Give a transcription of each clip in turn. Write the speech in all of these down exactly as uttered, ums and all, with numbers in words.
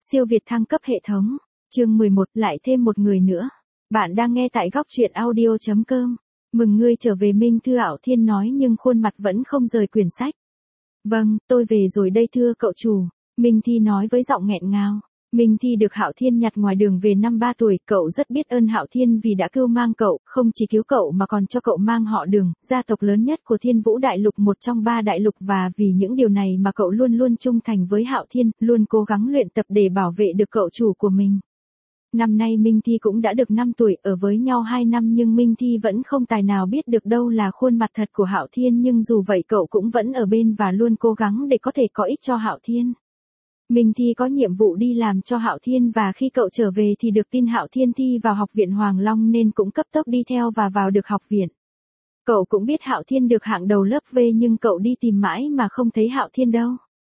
Siêu Việt thăng cấp hệ thống. Chương mười một, lại thêm một người nữa. Bạn đang nghe tại góc truyện audio chấm com. Mừng ngươi trở về, Minh Thư Ảo Thiên nói nhưng khuôn mặt vẫn không rời quyển sách. Vâng, tôi về rồi đây thưa cậu chủ. Minh Thi nói với giọng nghẹn ngào. Minh Thi được Hạo Thiên nhặt ngoài đường về năm ba tuổi, cậu rất biết ơn Hạo Thiên vì đã cưu mang cậu, không chỉ cứu cậu mà còn cho cậu mang họ Đường, gia tộc lớn nhất của Thiên Vũ Đại Lục, một trong ba đại lục, và vì những điều này mà cậu luôn luôn trung thành với Hạo Thiên, luôn cố gắng luyện tập để bảo vệ được cậu chủ của mình. Năm nay Minh Thi cũng đã được năm tuổi, ở với nhau hai năm nhưng Minh Thi vẫn không tài nào biết được đâu là khuôn mặt thật của Hạo Thiên, nhưng dù vậy cậu cũng vẫn ở bên và luôn cố gắng để có thể có ích cho Hạo Thiên. Minh Thi có nhiệm vụ đi làm cho Hạo Thiên, và khi cậu trở về thì được tin Hạo Thiên thi vào học viện Hoàng Long nên cũng cấp tốc đi theo và vào được học viện. Cậu cũng biết Hạo Thiên được hạng đầu lớp V nhưng cậu đi tìm mãi mà không thấy Hạo Thiên đâu.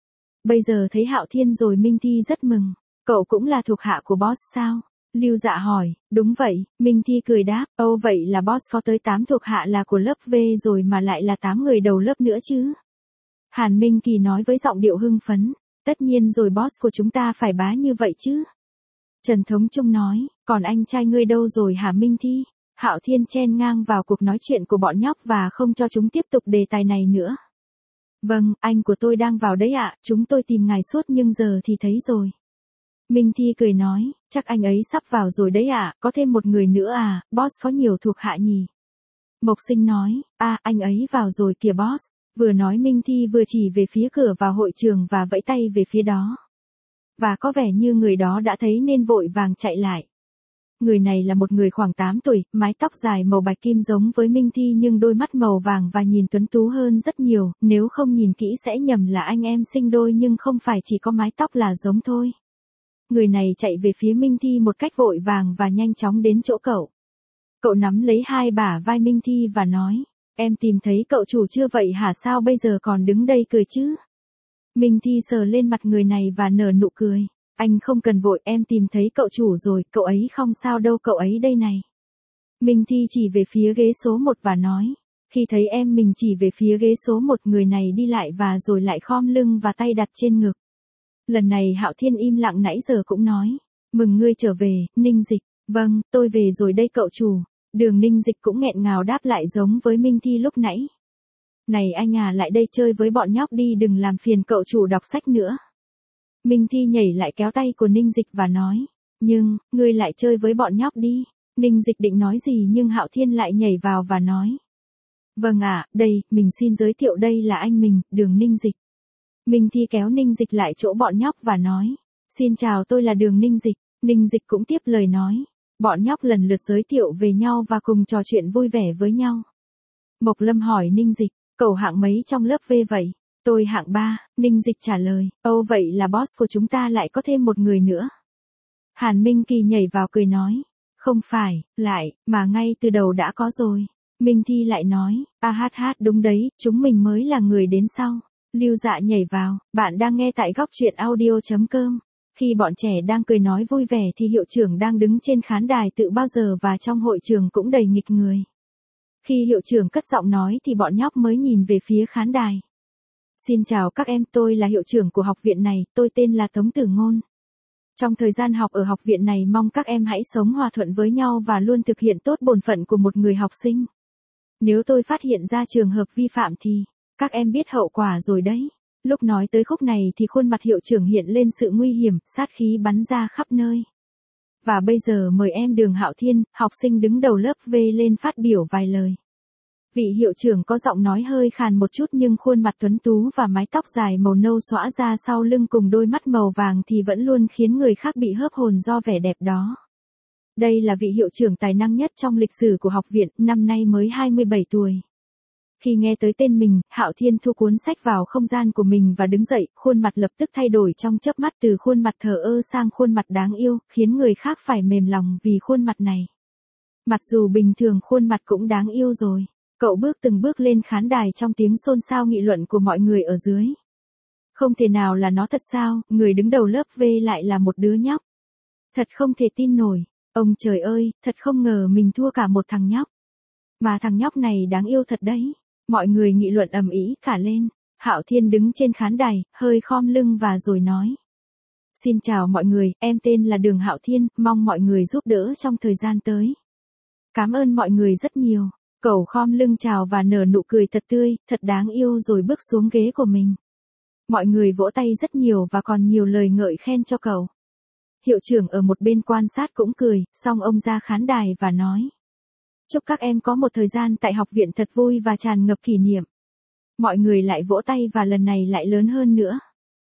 Bây giờ thấy Hạo Thiên rồi Minh Thi rất mừng. Cậu cũng là thuộc hạ của boss sao? Lưu Dạ hỏi. Đúng vậy, Minh Thi cười đáp. Âu vậy là boss có tới tám thuộc hạ là của lớp V rồi mà lại là tám người đầu lớp nữa chứ? Hàn Minh Kỳ nói với giọng điệu hưng phấn. Tất nhiên rồi, boss của chúng ta phải bá như vậy chứ. Trần Thống Trung nói, còn anh trai ngươi đâu rồi hả Minh Thi? Hạo Thiên chen ngang vào cuộc nói chuyện của bọn nhóc và không cho chúng tiếp tục đề tài này nữa. Vâng, anh của tôi đang vào đấy ạ, chúng tôi tìm ngài suốt nhưng giờ thì thấy rồi. Minh Thi cười nói, chắc anh ấy sắp vào rồi đấy ạ, có thêm một người nữa à, boss có nhiều thuộc hạ nhỉ? Mộc Sinh nói, à, anh ấy vào rồi kìa boss. Vừa nói Minh Thi vừa chỉ về phía cửa vào hội trường và vẫy tay về phía đó. Và có vẻ như người đó đã thấy nên vội vàng chạy lại. Người này là một người khoảng tám tuổi, mái tóc dài màu bạch kim giống với Minh Thi nhưng đôi mắt màu vàng và nhìn tuấn tú hơn rất nhiều, nếu không nhìn kỹ sẽ nhầm là anh em sinh đôi nhưng không phải chỉ có mái tóc là giống thôi. Người này chạy về phía Minh Thi một cách vội vàng và nhanh chóng đến chỗ cậu. Cậu nắm lấy hai bả vai Minh Thi và nói. Em tìm thấy cậu chủ chưa vậy hả, sao bây giờ còn đứng đây cười chứ? Minh Thi sờ lên mặt người này và nở nụ cười. Anh không cần vội, em tìm thấy cậu chủ rồi, cậu ấy không sao đâu, cậu ấy đây này. Minh Thi chỉ về phía ghế số một và nói. Khi thấy em mình chỉ về phía ghế số một, người này đi lại và rồi lại khom lưng và tay đặt trên ngực. Lần này Hạo Thiên im lặng nãy giờ cũng nói. Mừng ngươi trở về, Ninh Dịch. Vâng, tôi về rồi đây cậu chủ. Đường Ninh Dịch cũng nghẹn ngào đáp lại giống với Minh Thi lúc nãy. Này anh à, lại đây chơi với bọn nhóc đi, đừng làm phiền cậu chủ đọc sách nữa. Minh Thi nhảy lại kéo tay của Ninh Dịch và nói. Nhưng, ngươi lại chơi với bọn nhóc đi. Ninh Dịch định nói gì nhưng Hạo Thiên lại nhảy vào và nói. Vâng ạ, à, đây, mình xin giới thiệu đây là anh mình, Đường Ninh Dịch. Minh Thi kéo Ninh Dịch lại chỗ bọn nhóc và nói. Xin chào, tôi là Đường Ninh Dịch. Ninh Dịch cũng tiếp lời nói. Bọn nhóc lần lượt giới thiệu về nhau và cùng trò chuyện vui vẻ với nhau. Mộc Lâm hỏi Ninh Dịch, cậu hạng mấy trong lớp V vậy? Tôi hạng ba, Ninh Dịch trả lời. Ồ vậy là boss của chúng ta lại có thêm một người nữa. Hàn Minh Kỳ nhảy vào cười nói. Không phải, lại, mà ngay từ đầu đã có rồi. Minh Thi lại nói, a hát hát đúng đấy, chúng mình mới là người đến sau. Lưu Dạ nhảy vào, bạn đang nghe tại góc truyện audio chấm com. Khi bọn trẻ đang cười nói vui vẻ thì hiệu trưởng đang đứng trên khán đài tự bao giờ và trong hội trường cũng đầy nghịch người. Khi hiệu trưởng cất giọng nói thì bọn nhóc mới nhìn về phía khán đài. Xin chào các em, tôi là hiệu trưởng của học viện này, tôi tên là Tống Tử Ngôn. Trong thời gian học ở học viện này mong các em hãy sống hòa thuận với nhau và luôn thực hiện tốt bổn phận của một người học sinh. Nếu tôi phát hiện ra trường hợp vi phạm thì, các em biết hậu quả rồi đấy. Lúc nói tới khúc này thì khuôn mặt hiệu trưởng hiện lên sự nguy hiểm, sát khí bắn ra khắp nơi. Và bây giờ mời em Đường Hạo Thiên, học sinh đứng đầu lớp V lên phát biểu vài lời. Vị hiệu trưởng có giọng nói hơi khàn một chút nhưng khuôn mặt tuấn tú và mái tóc dài màu nâu xõa ra sau lưng cùng đôi mắt màu vàng thì vẫn luôn khiến người khác bị hớp hồn do vẻ đẹp đó. Đây là vị hiệu trưởng tài năng nhất trong lịch sử của học viện, năm nay mới hai mươi bảy tuổi. Khi nghe tới tên mình, Hạo Thiên thu cuốn sách vào không gian của mình và đứng dậy, khuôn mặt lập tức thay đổi trong chớp mắt từ khuôn mặt thờ ơ sang khuôn mặt đáng yêu, khiến người khác phải mềm lòng vì khuôn mặt này. Mặc dù bình thường khuôn mặt cũng đáng yêu rồi, cậu bước từng bước lên khán đài trong tiếng xôn xao nghị luận của mọi người ở dưới. Không thể nào là nó thật sao, người đứng đầu lớp V lại là một đứa nhóc. Thật không thể tin nổi, ông trời ơi, thật không ngờ mình thua cả một thằng nhóc. Mà thằng nhóc này đáng yêu thật đấy. Mọi người nghị luận ầm ĩ cả lên. Hạo Thiên đứng trên khán đài, hơi khom lưng và rồi nói. Xin chào mọi người, em tên là Đường Hạo Thiên, mong mọi người giúp đỡ trong thời gian tới. Cảm ơn mọi người rất nhiều. Cậu khom lưng chào và nở nụ cười thật tươi, thật đáng yêu rồi bước xuống ghế của mình. Mọi người vỗ tay rất nhiều và còn nhiều lời ngợi khen cho cậu. Hiệu trưởng ở một bên quan sát cũng cười, xong ông ra khán đài và nói. Chúc các em có một thời gian tại học viện thật vui và tràn ngập kỷ niệm. Mọi người lại vỗ tay và lần này lại lớn hơn nữa.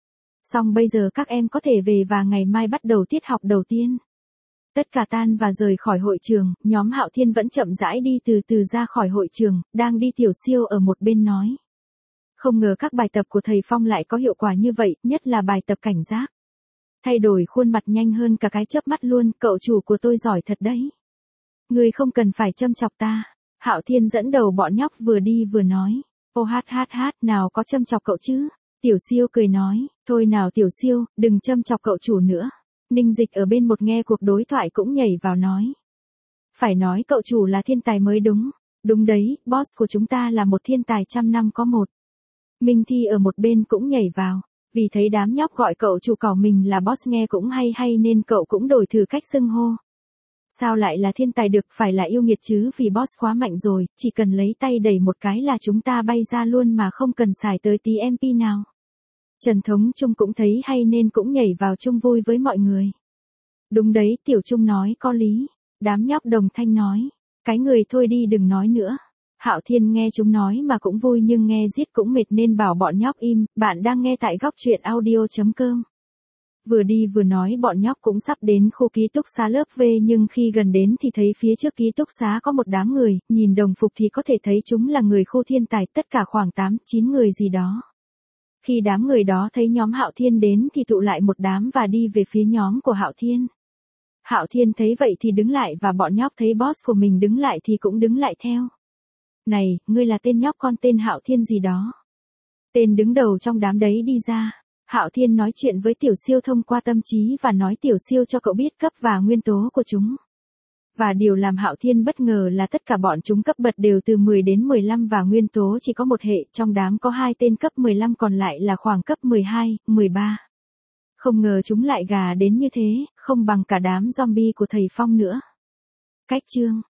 Xong bây giờ các em có thể về và ngày mai bắt đầu tiết học đầu tiên. Tất cả tan và rời khỏi hội trường, nhóm Hạo Thiên vẫn chậm rãi đi từ từ ra khỏi hội trường, đang đi Tiểu Siêu ở một bên nói. Không ngờ các bài tập của thầy Phong lại có hiệu quả như vậy, nhất là bài tập cảnh giác. Thay đổi khuôn mặt nhanh hơn cả cái chớp mắt luôn, cậu chủ của tôi giỏi thật đấy. Ngươi không cần phải châm chọc ta. Hạo Thiên dẫn đầu bọn nhóc vừa đi vừa nói. Ô hát hát hát, nào có châm chọc cậu chứ? Tiểu Siêu cười nói, thôi nào Tiểu Siêu, đừng châm chọc cậu chủ nữa. Ninh Dịch ở bên một nghe cuộc đối thoại cũng nhảy vào nói. Phải nói cậu chủ là thiên tài mới đúng. Đúng đấy, boss của chúng ta là một thiên tài trăm năm có một. Minh Thi ở một bên cũng nhảy vào. Vì thấy đám nhóc gọi cậu chủ cỏ mình là boss nghe cũng hay hay nên cậu cũng đổi thử cách xưng hô. Sao lại là thiên tài được, phải là yêu nghiệt chứ, vì boss quá mạnh rồi, chỉ cần lấy tay đẩy một cái là chúng ta bay ra luôn mà không cần xài tới tí em pê nào. Trần Thống Trung cũng thấy hay nên cũng nhảy vào chung vui với mọi người. Đúng đấy, Tiểu Trung nói có lý. Đám nhóc đồng thanh nói. Cái người thôi đi đừng nói nữa. Hạo Thiên nghe chúng nói mà cũng vui nhưng nghe giết cũng mệt nên bảo bọn nhóc im. Bạn đang nghe tại góc truyện audio chấm com. Vừa đi vừa nói bọn nhóc cũng sắp đến khu ký túc xá lớp V nhưng khi gần đến thì thấy phía trước ký túc xá có một đám người, nhìn đồng phục thì có thể thấy chúng là người khu thiên tài, tất cả khoảng tám chín người gì đó. Khi đám người đó thấy nhóm Hạo Thiên đến thì tụ lại một đám và đi về phía nhóm của Hạo Thiên. Hạo Thiên thấy vậy thì đứng lại và bọn nhóc thấy boss của mình đứng lại thì cũng đứng lại theo. Này, ngươi là tên nhóc con tên Hạo Thiên gì đó. Tên đứng đầu trong đám đấy đi ra. Hạo Thiên nói chuyện với Tiểu Siêu thông qua tâm trí và nói Tiểu Siêu cho cậu biết cấp và nguyên tố của chúng. Và điều làm Hạo Thiên bất ngờ là tất cả bọn chúng cấp bậc đều từ mười đến mười lăm và nguyên tố chỉ có một hệ, trong đám có hai tên cấp mười lăm còn lại là khoảng cấp mười hai, mười ba. Không ngờ chúng lại gà đến như thế, không bằng cả đám zombie của thầy Phong nữa. Cách chương